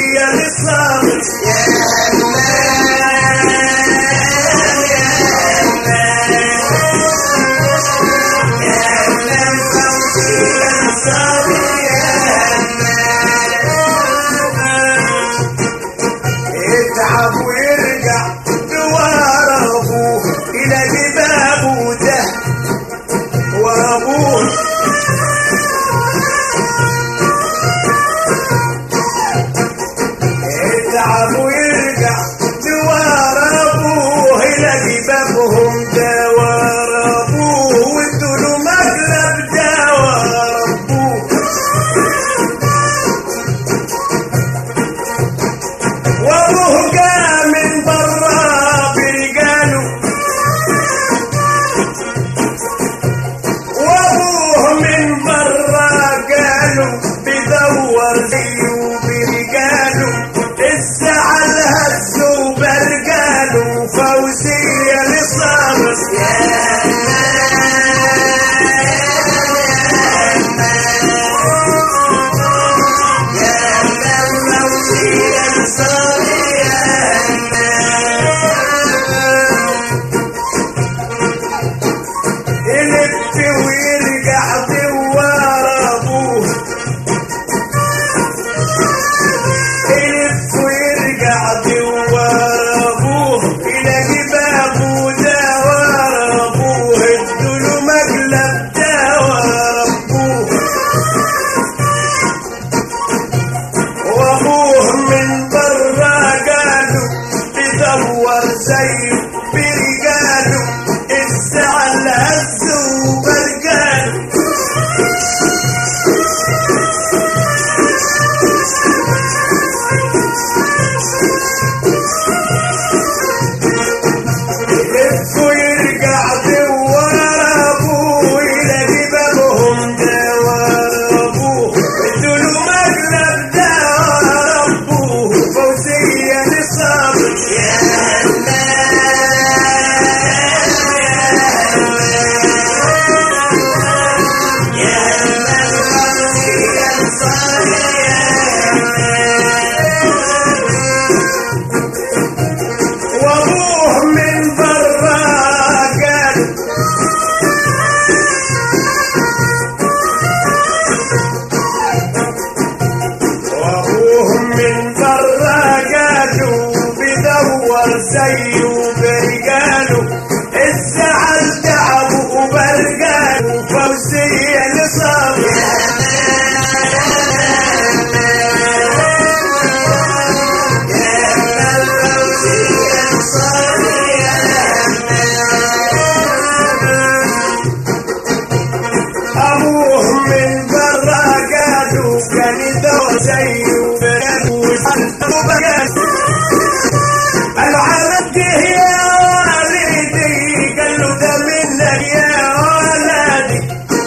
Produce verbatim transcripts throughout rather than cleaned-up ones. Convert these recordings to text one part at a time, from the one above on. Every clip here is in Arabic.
فوزية للصابر يا هلال يا هلال يا هلال فوزية للصابر يا هلال اتعب ويرجع دوار ابوه الى بابه ده وابوه اتعب ويرجع دوار ابوه الى بابهم دوار ابوه وادوا له مقلب دوار ابوه وابوه جاء من برا برجاله وابوه من برا جاله بدور زيه برجاله الزعل هزه برجاله فوزية للصابر يا يلف ويرجع دوار ابوه يلف ويرجع دوار ابوه يلاقي بابه دوار ابوه ادوله مقلب دوار ابوه وابوه من برا قاله بدور زيه برجاله الزعل هزه وبرجاله يلف ويرجع دوار ابوه يلاقي بابهم دوار ابوه ادوله مقلب دوار ابوه فوزية للصابر يا وابوه من برا قال وابوه من برا قالوا بدور زيه برجاله الزعل تعبه وبرجاله فوزية لصابر ابوه من برا قالوا كان يدور زيه وبرجاله العربي يا والدي قال له ده منك يا ولدي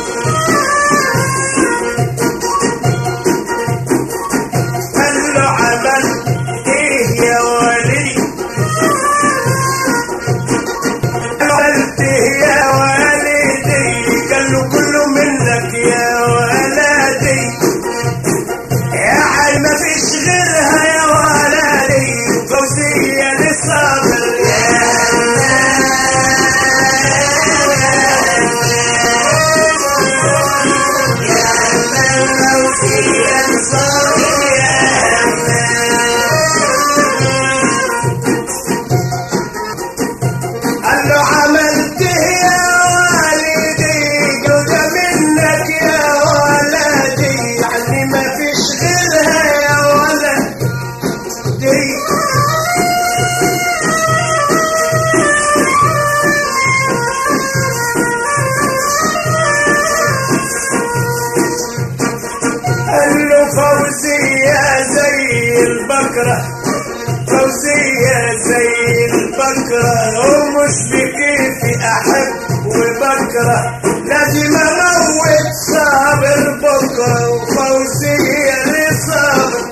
قال له عملت ايه يا والدي عملت ايه يا والدي قال له كله منك يا ولدي يا حي ما فيش غيرها يا ولدي فوزية للصابر يا فوزية للصابر يا قال له عملت ايه يا والدي جود منك يا ولدي يعني ما فيش غيرها يا ولدي قال له فوزية زي البكرة فوزية زي البكرة ومش بكيفي أحب وبكرة لازم أموت صابر بكرة وفوزية لصابر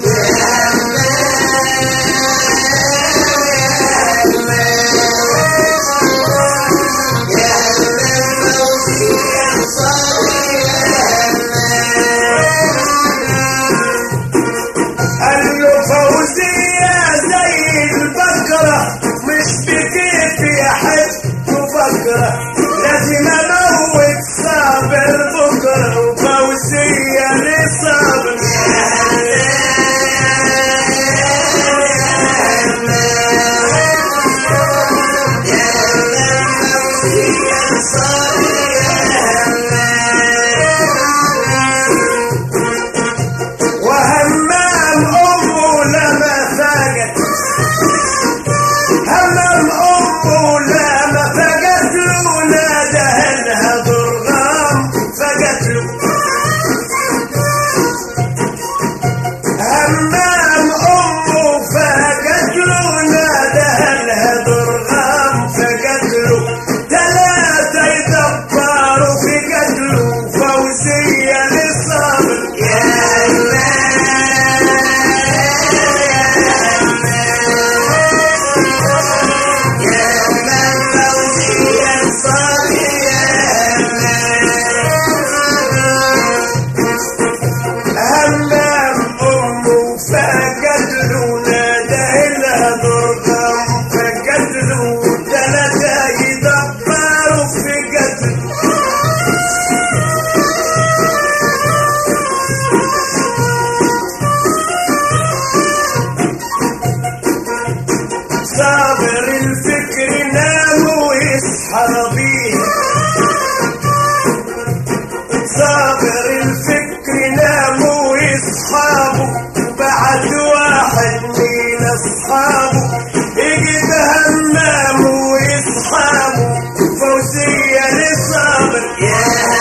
قال له فوزية واصحابه يجيب همام ويصحابه فوزية للصابر يا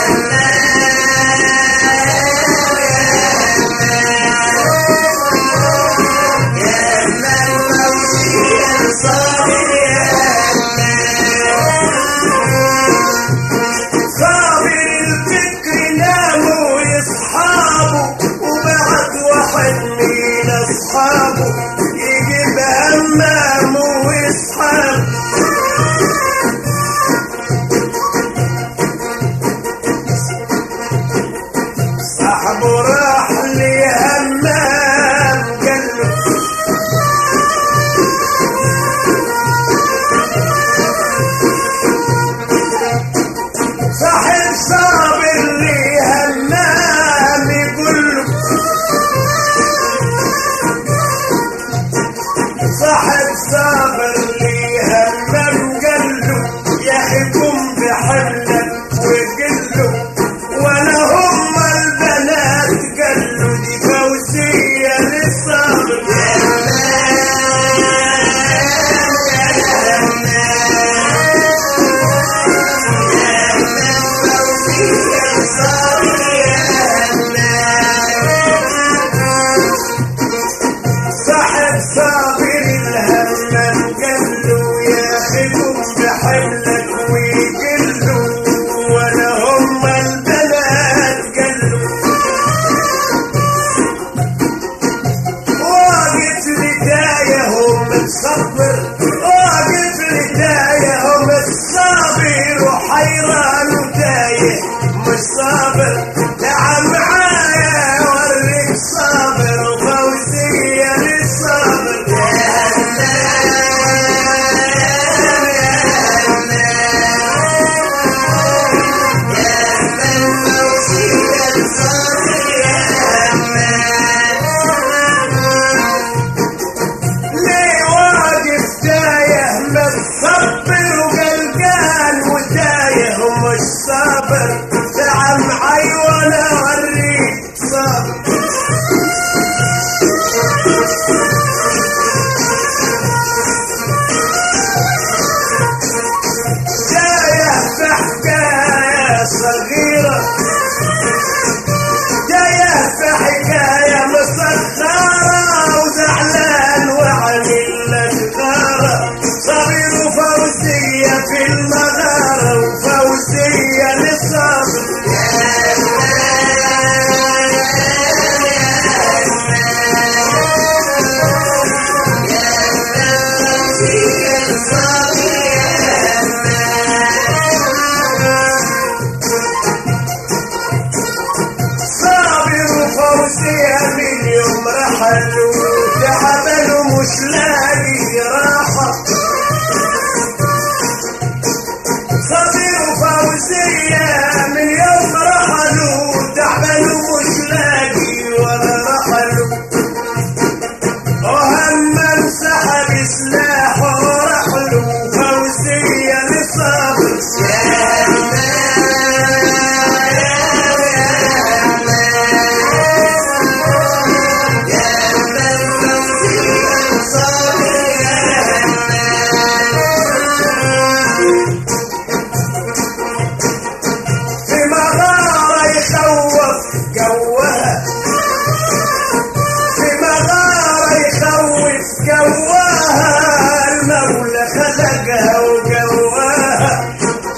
أصحابه يجيب همام ويصحابه صاحبه راح لهمام قاله صاحب صابر لهمام يقول صاحب صابر لي همام قاله يا حكم بحملك وقله ولا هم البنات قالوا دي فوزية للصابر يا صاحب صابر الهمام قاله يا حكم بحملك وقله ولا هم البنات قالوا واقف لدايهم متصبر واقف لدايهم الصابر وحيران وتايه مش صابر تعال معايا اوريك صابر وفوزية للصابر ليه واقف تايه متصبر وقلقان وتايه ومش صابر تعال معاي وانا اوريك صابر جايه بحكايه صغيره جايه بحكايه مسخره وزعلان وعامل لك غاره صغير وفوزيه في المغاره وفوزيه للصابر صابر وفوزية من يوم رحلوا تعبانوا مش لاقي راحة صابر وفوزية من يوم رحلوا تعبانوا مش لاقي ولا رحلوا وهمام سحب سلاحه ورحلوا فوزية للصابر في مغارة يخوف جوها في مغارة يخوف جواها المولى خلقها وجواها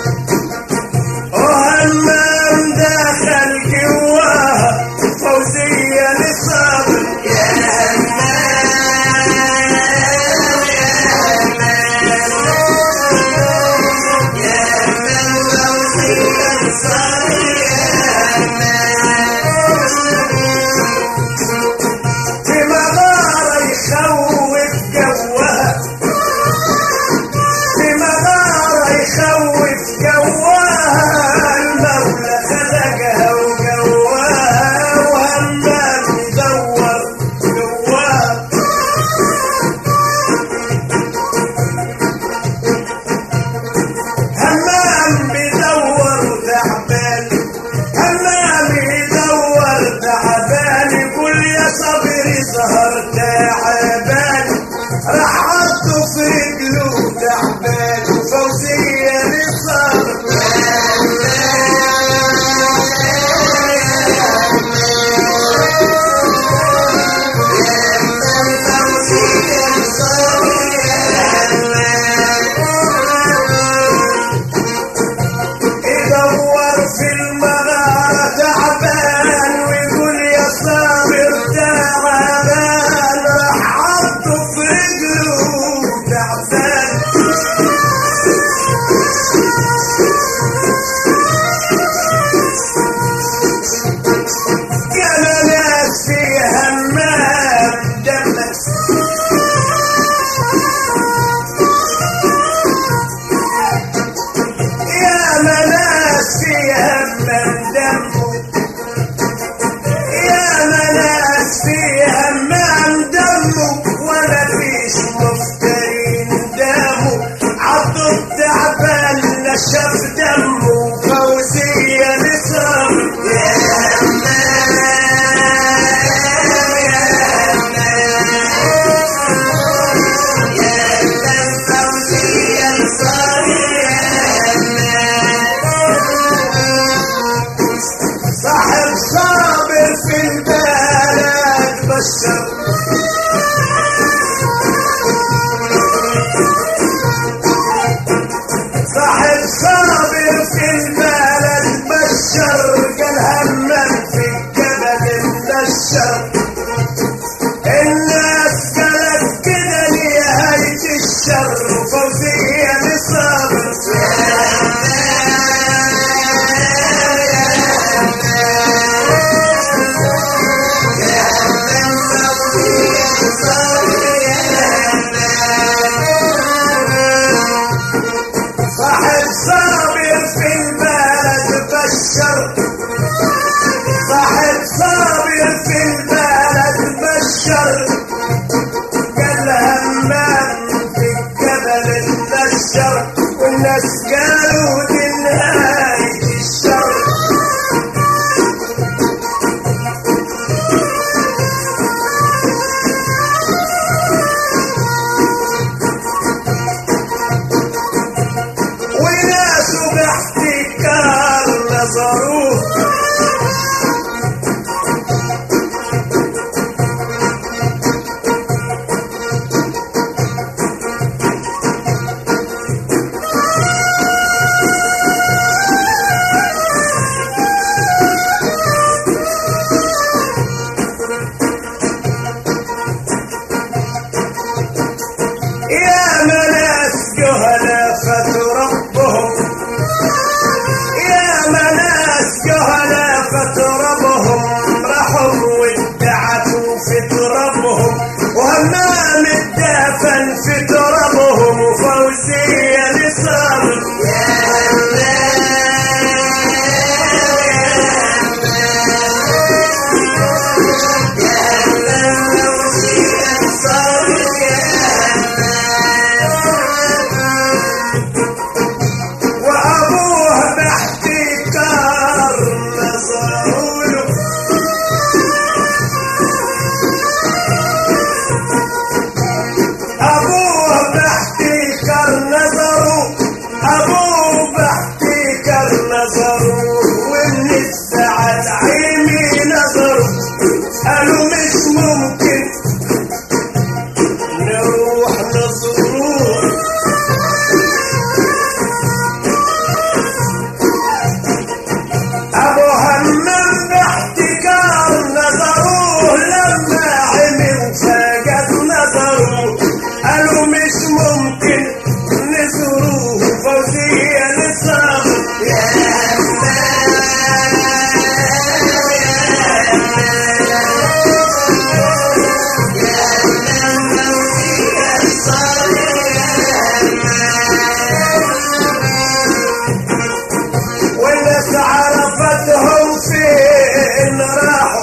وهمام داخل جواها فوزية للصابر يا في مغارة يخوف جوها في يا مناس جهلا فتربهم يا مناس جهلا فتربهم راحوا وادعتوا في تربهم وهمام الدفن في تربهم وفوزية لصابر قالوا مش ممكن نروح نزوروه ابو همام باحتكار نظروه لما عمي وفقد نظروه قالوا مش ممكن نزوروه فوزية للصبر يا عرفتهم فين راحوا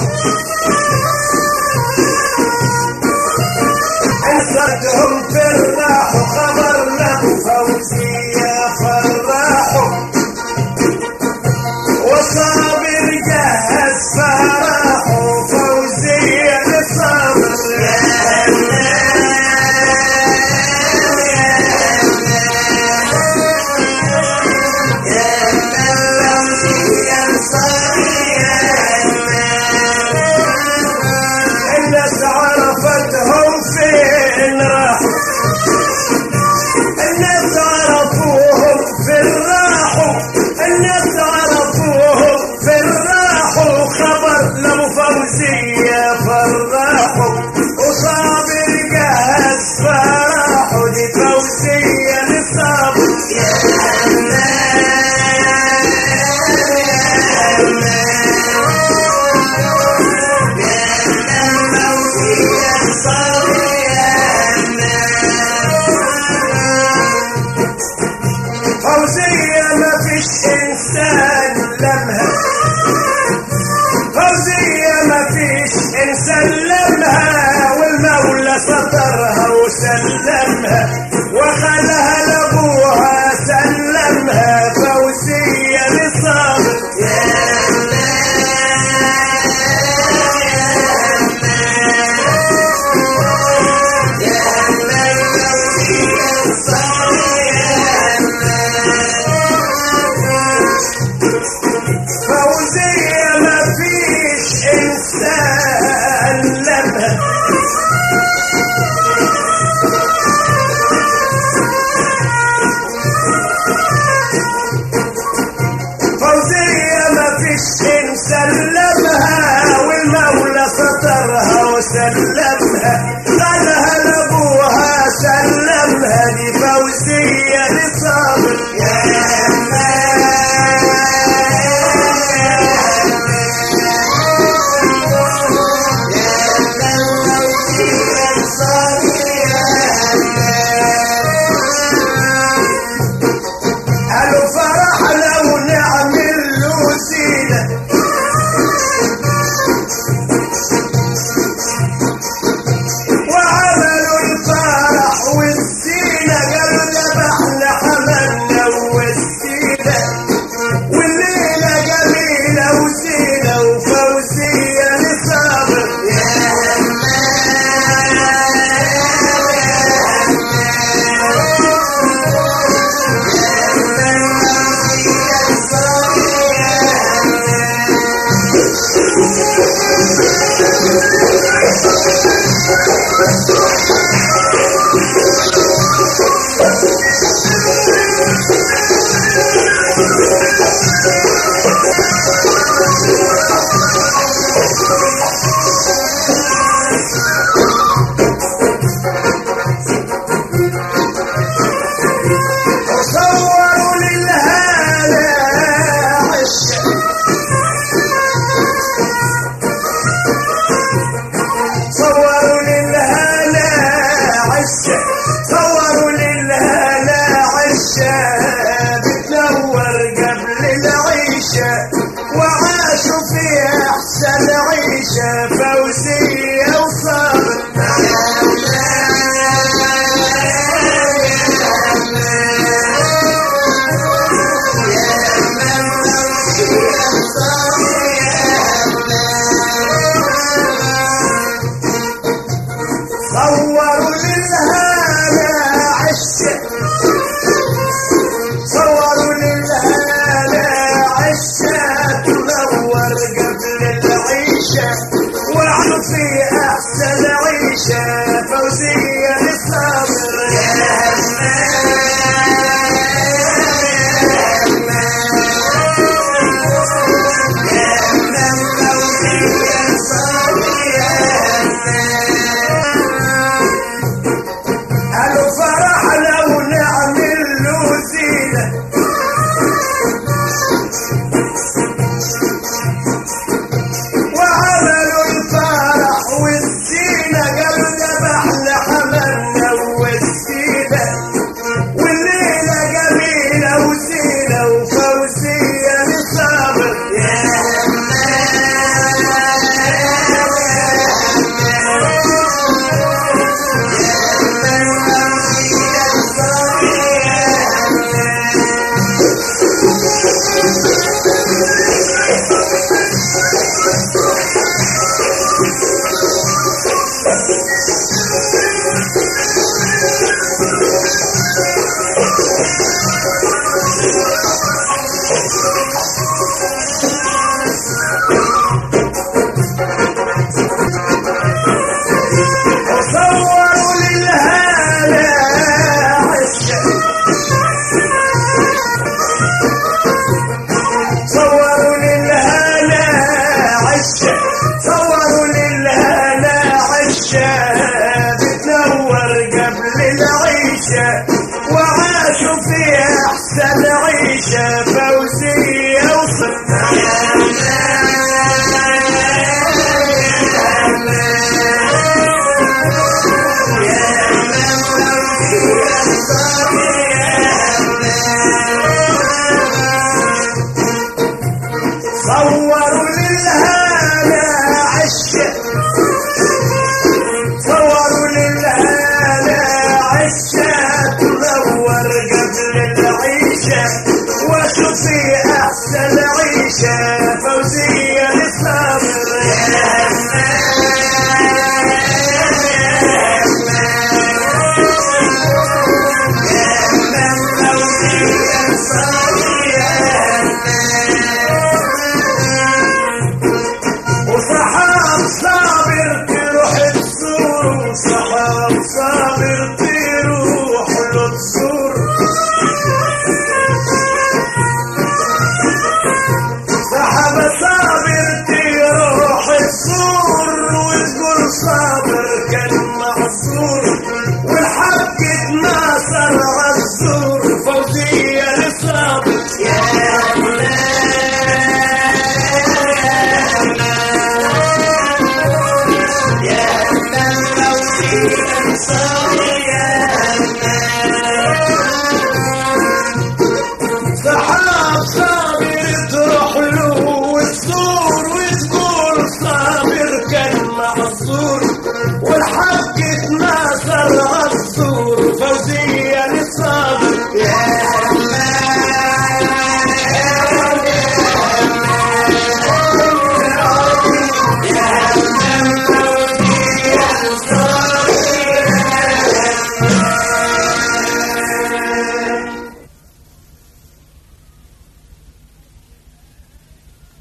انصرتهم فين راحوا خبر لهم فوزية فراحوا وصابر جهز فراحوا فوزية لصابر الناس عرفتهم فين راحوا الناس عرفوهم فين راحوا الناس عرفوهم فين راحوا خبر لابو فوزية فراحوا وصابر جهز فراحوا دي فوزية لصابر يا فوزية ما فيش انسان لمها فوزية ما فيش انسان لمها والمولى سطرها وسلمها